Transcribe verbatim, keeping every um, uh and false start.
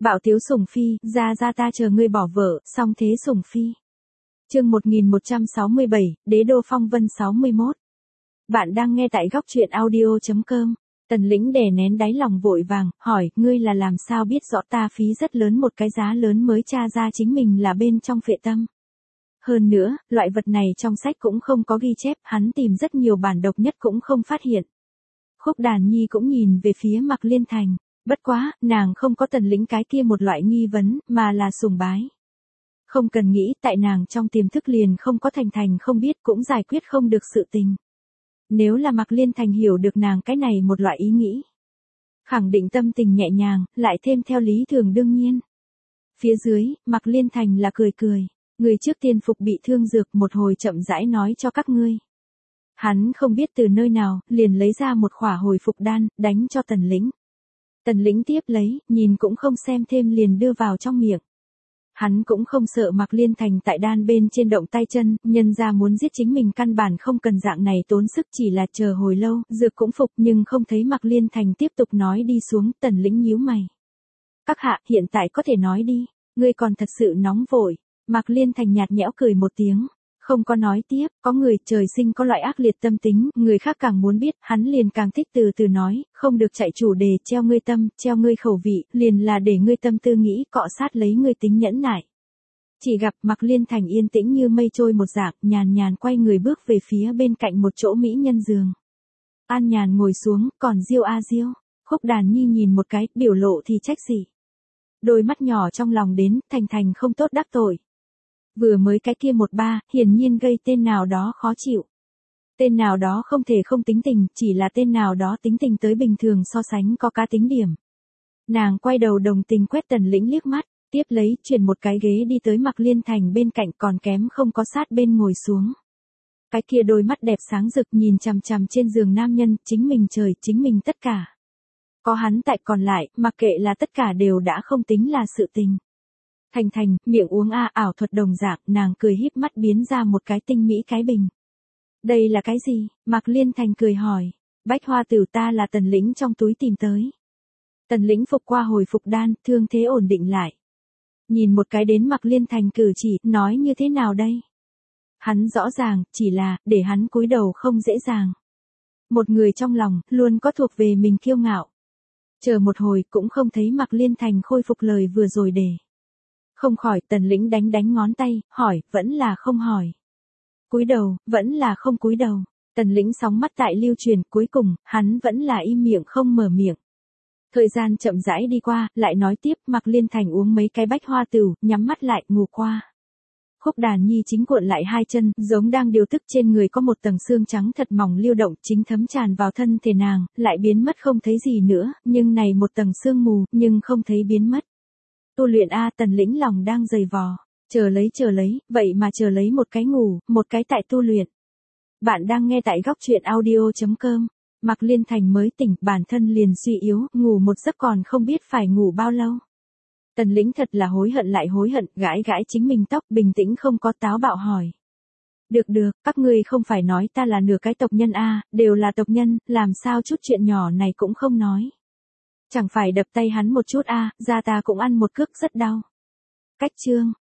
Bạo tiếu sủng phi, ra ra ta chờ ngươi bỏ vợ, song thế sủng phi. Chương một nghìn một trăm sáu mươi bảy, Đế đô phong vân sáu mươi mốt. Bạn đang nghe tại góc truyện audio chấm com. Tần Lĩnh đè nén đáy lòng vội vàng, hỏi, ngươi là làm sao biết rõ ta phí rất lớn một cái giá lớn mới tra ra chính mình là bên trong phệ tâm. Hơn nữa, loại vật này trong sách cũng không có ghi chép, hắn tìm rất nhiều bản độc nhất cũng không phát hiện. Khúc Đàn Nhi cũng nhìn về phía Mạc Liên Thành, bất quá, nàng không có Tần Lĩnh cái kia một loại nghi vấn, mà là sùng bái. Không cần nghĩ, tại nàng trong tiềm thức liền không có Thành Thành không biết cũng giải quyết không được sự tình. Nếu là Mạc Liên Thành hiểu được nàng cái này một loại ý nghĩ, khẳng định tâm tình nhẹ nhàng, lại thêm theo lý thường đương nhiên. Phía dưới, Mạc Liên Thành là cười cười, người trước tiên phục bị thương dược một hồi chậm rãi nói cho các ngươi. Hắn không biết từ nơi nào, liền lấy ra một khỏa hồi phục đan, đánh cho Tần Lĩnh. Tần Lĩnh tiếp lấy, nhìn cũng không xem thêm liền đưa vào trong miệng. Hắn cũng không sợ Mạc Liên Thành tại đan bên trên động tay chân, nhân ra muốn giết chính mình căn bản không cần dạng này tốn sức, chỉ là chờ hồi lâu, dược cũng phục nhưng không thấy Mạc Liên Thành tiếp tục nói đi xuống. Tần Lĩnh nhíu mày. Các hạ, hiện tại có thể nói đi, ngươi còn thật sự nóng vội. Mạc Liên Thành nhạt nhẽo cười một tiếng, không có nói tiếp, có người trời sinh có loại ác liệt tâm tính, người khác càng muốn biết, hắn liền càng thích từ từ nói, không được chạy chủ đề, treo ngươi tâm, treo ngươi khẩu vị, liền là để ngươi tâm tư nghĩ, cọ sát lấy ngươi tính nhẫn nại. Chỉ gặp Mạc Liên Thành yên tĩnh như mây trôi một dạng, nhàn nhàn quay người bước về phía bên cạnh một chỗ mỹ nhân giường. An nhàn ngồi xuống, còn Diêu a Diêu, Khúc Đàn Nhi nhìn một cái, biểu lộ thì trách gì. Đôi mắt nhỏ trong lòng đến, Thành Thành không tốt đắc tội. Vừa mới cái kia một ba, hiển nhiên gây tên nào đó khó chịu. Tên nào đó không thể không tính tình, chỉ là tên nào đó tính tình tới bình thường so sánh có cá tính điểm. Nàng quay đầu đồng tình quét Tần Lĩnh liếc mắt, tiếp lấy, chuyển một cái ghế đi tới Mạc Liên Thành bên cạnh còn kém không có sát bên ngồi xuống. Cái kia đôi mắt đẹp sáng rực nhìn chằm chằm trên giường nam nhân, chính mình trời, chính mình tất cả. Có hắn tại còn lại, mặc kệ là tất cả đều đã không tính là sự tình. Thành Thành, miệng uống a ảo thuật đồng dạng, nàng cười híp mắt biến ra một cái tinh mỹ cái bình. Đây là cái gì? Mạc Liên Thành cười hỏi. Bách hoa tử ta là Tần Lĩnh trong túi tìm tới. Tần Lĩnh phục qua hồi phục đan, thương thế ổn định lại. Nhìn một cái đến Mạc Liên Thành cử chỉ, nói như thế nào đây? Hắn rõ ràng, chỉ là, để hắn cúi đầu không dễ dàng. Một người trong lòng, luôn có thuộc về mình kiêu ngạo. Chờ một hồi, cũng không thấy Mạc Liên Thành khôi phục lời vừa rồi để. Không khỏi, Tần Lĩnh đánh đánh ngón tay, hỏi, vẫn là không hỏi. Cúi đầu, vẫn là không cúi đầu. Tần Lĩnh sóng mắt tại lưu truyền, cuối cùng, hắn vẫn là im miệng không mở miệng. Thời gian chậm rãi đi qua, lại nói tiếp, Mạc Liên Thành uống mấy cái bách hoa tửu, nhắm mắt lại, ngủ qua. Khúc Đàn Nhi chính cuộn lại hai chân, giống đang điều tức trên người có một tầng xương trắng thật mỏng lưu động, chính thấm tràn vào thân thể nàng, lại biến mất không thấy gì nữa, nhưng này một tầng sương mù, nhưng không thấy biến mất. Tu luyện a, Tần Lĩnh lòng đang dày vò, chờ lấy chờ lấy, vậy mà chờ lấy một cái ngủ, một cái tại tu luyện. Bạn đang nghe tại góc truyện audio chấm com. Mạc Liên Thành mới tỉnh, bản thân liền suy yếu, ngủ một giấc còn không biết phải ngủ bao lâu. Tần Lĩnh thật là hối hận lại hối hận, gãi gãi chính mình tóc, bình tĩnh không có táo bạo hỏi. Được được, các ngươi không phải nói ta là nửa cái tộc nhân a, đều là tộc nhân, làm sao chút chuyện nhỏ này cũng không nói. Chẳng phải đập tay hắn một chút a, ra ta cũng ăn một cước rất đau. Cách chương,